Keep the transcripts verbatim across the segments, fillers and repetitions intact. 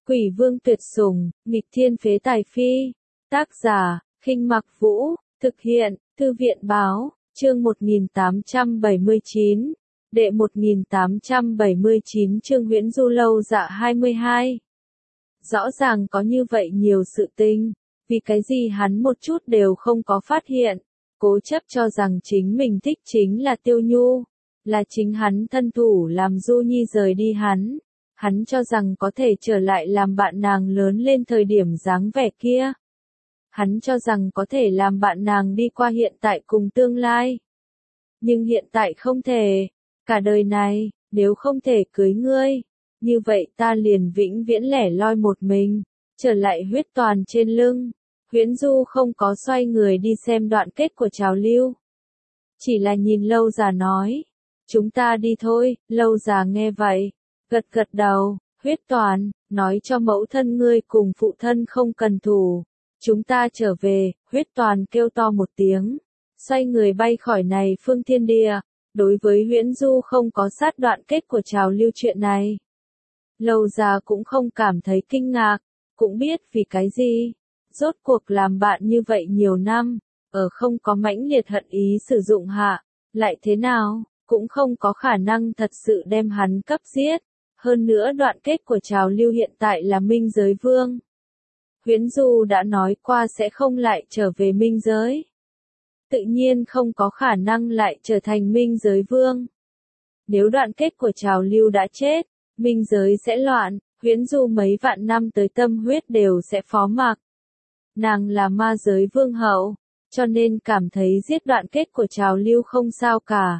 Quỷ vương tuyệt sủng, nghịch thiên phế tài phi. Tác giả, Khinh Mặc Vũ, thực hiện, Thư viện báo, chương một nghìn tám trăm bảy mươi chín, đệ một nghìn tám trăm bảy mươi chín chương Huyễn Du Lâu Dạ hai mươi hai. Rõ ràng có như vậy nhiều sự tình, vì cái gì hắn một chút đều không có phát hiện, cố chấp cho rằng chính mình thích chính là Tiêu Nhu, là chính hắn thân thủ làm Du Nhi rời đi hắn. Hắn cho rằng có thể trở lại làm bạn nàng lớn lên thời điểm dáng vẻ kia. Hắn cho rằng có thể làm bạn nàng đi qua hiện tại cùng tương lai. Nhưng hiện tại không thể. Cả đời này, nếu không thể cưới ngươi, như vậy ta liền vĩnh viễn lẻ loi một mình, trở lại huyết toàn trên lưng. Huyễn Du không có xoay người đi xem đoạn kết của Trào Lưu. Chỉ là nhìn Lâu Già nói. Chúng ta đi thôi, Lâu Già nghe vậy. Gật gật đầu, huyết toàn, nói cho mẫu thân ngươi cùng phụ thân không cần thủ. Chúng ta trở về, huyết toàn kêu to một tiếng. Xoay người bay khỏi này phương thiên địa. Đối với Huyễn Du không có sát đoạn kết của Trào Lưu chuyện này. Lâu Già cũng không cảm thấy kinh ngạc, cũng biết vì cái gì. Rốt cuộc làm bạn như vậy nhiều năm, ở không có mãnh liệt hận ý sử dụng hạ, lại thế nào, cũng không có khả năng thật sự đem hắn cấp giết. Hơn nữa đoạn kết của Trào Lưu hiện tại là Minh Giới Vương. Huyễn Du đã nói qua sẽ không lại trở về Minh Giới. Tự nhiên không có khả năng lại trở thành Minh Giới Vương. Nếu đoạn kết của Trào Lưu đã chết, Minh Giới sẽ loạn, Huyễn Du mấy vạn năm tới tâm huyết đều sẽ phó mặc. Nàng là ma giới vương hậu, cho nên cảm thấy giết đoạn kết của Trào Lưu không sao cả.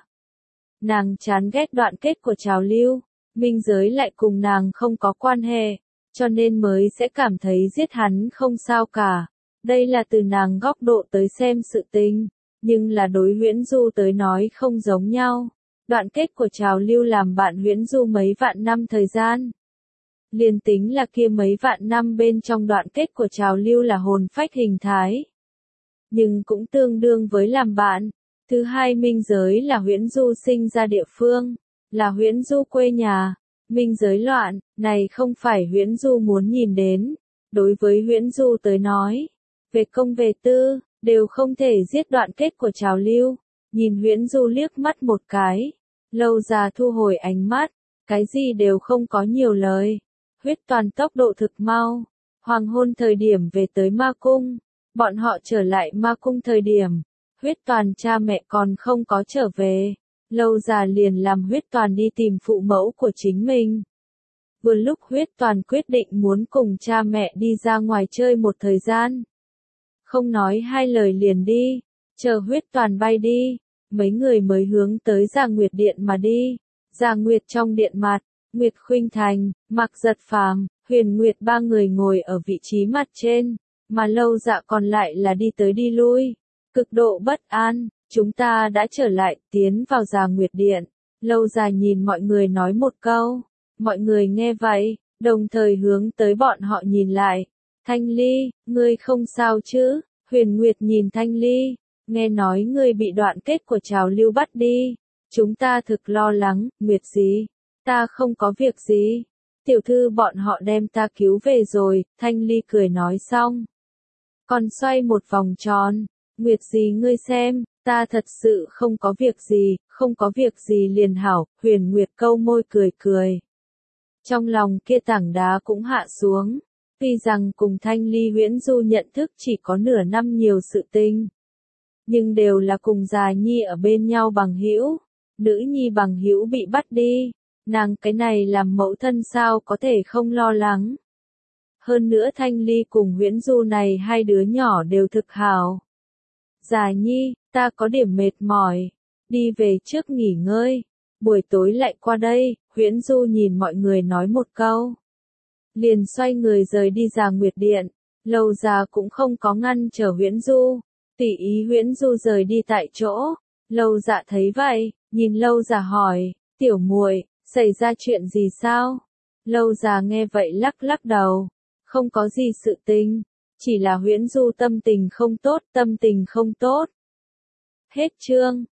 Nàng chán ghét đoạn kết của Trào Lưu. Minh Giới lại cùng nàng không có quan hệ, cho nên mới sẽ cảm thấy giết hắn không sao cả. Đây là từ nàng góc độ tới xem sự tình, nhưng là đối Huyễn Du tới nói không giống nhau. Đoạn kết của Trào Lưu làm bạn Huyễn Du mấy vạn năm thời gian. Liên tính là kia mấy vạn năm bên trong đoạn kết của Trào Lưu là hồn phách hình thái. Nhưng cũng tương đương với làm bạn. Thứ hai Minh Giới là Huyễn Du sinh ra địa phương. Là Huyễn Du quê nhà, Minh Giới loạn, này không phải Huyễn Du muốn nhìn đến. Đối với Huyễn Du tới nói, về công về tư, đều không thể giết đoạn kết của Trào Lưu. Nhìn Huyễn Du liếc mắt một cái, Lâu Già thu hồi ánh mắt, cái gì đều không có nhiều lời. Huyết toàn tốc độ thực mau, hoàng hôn thời điểm về tới ma cung, bọn họ trở lại ma cung thời điểm, huyết toàn cha mẹ còn không có trở về. Lâu Già liền làm huyết toàn đi tìm phụ mẫu của chính mình. Vừa lúc huyết toàn quyết định muốn cùng cha mẹ đi ra ngoài chơi một thời gian. Không nói hai lời liền đi, chờ huyết toàn bay đi, mấy người mới hướng tới Già Nguyệt Điện mà đi. Già Nguyệt trong điện mặt, Nguyệt Khuynh Thành, Mặc Giật Phàm, Huyền Nguyệt ba người ngồi ở vị trí mặt trên, mà Lâu Dạ còn lại là đi tới đi lui, cực độ bất an. Chúng ta đã trở lại, tiến vào Già Nguyệt Điện. Lâu Già nhìn mọi người nói một câu. Mọi người nghe vậy, đồng thời hướng tới bọn họ nhìn lại. Thanh Ly, ngươi không sao chứ? Huyền Nguyệt nhìn Thanh Ly. Nghe nói ngươi bị đoạn kết của Trào Lưu bắt đi. Chúng ta thực lo lắng. Nguyệt gì? Ta không có việc gì. Tiểu thư bọn họ đem ta cứu về rồi. Thanh Ly cười nói xong. Còn xoay một vòng tròn. Nguyệt gì ngươi xem. Ta thật sự không có việc gì, không có việc gì liền hảo. Huyền Nguyệt câu môi cười cười. Trong lòng kia tảng đá cũng hạ xuống. Tuy rằng cùng Thanh Ly Huyễn Du nhận thức chỉ có nửa năm nhiều sự tình, nhưng đều là cùng Già Nhi ở bên nhau bằng hữu. Nữ nhi bằng hữu bị bắt đi, nàng cái này làm mẫu thân sao có thể không lo lắng. Hơn nữa Thanh Ly cùng Huyễn Du này hai đứa nhỏ đều thực hảo. Già Nhi, ta có điểm mệt mỏi, đi về trước nghỉ ngơi, buổi tối lại qua đây. Huyễn Du nhìn mọi người nói một câu, liền xoay người rời đi Già Nguyệt Điện. Lâu Già cũng không có ngăn trở Huyễn Du, tùy ý Huyễn Du rời đi tại chỗ. Lâu Dạ thấy vậy, nhìn Lâu Già hỏi, tiểu muội, xảy ra chuyện gì sao? Lâu Già nghe vậy lắc lắc đầu, không có gì sự tình. Chỉ là Huyễn Du tâm tình không tốt, tâm tình không tốt. Hết chương.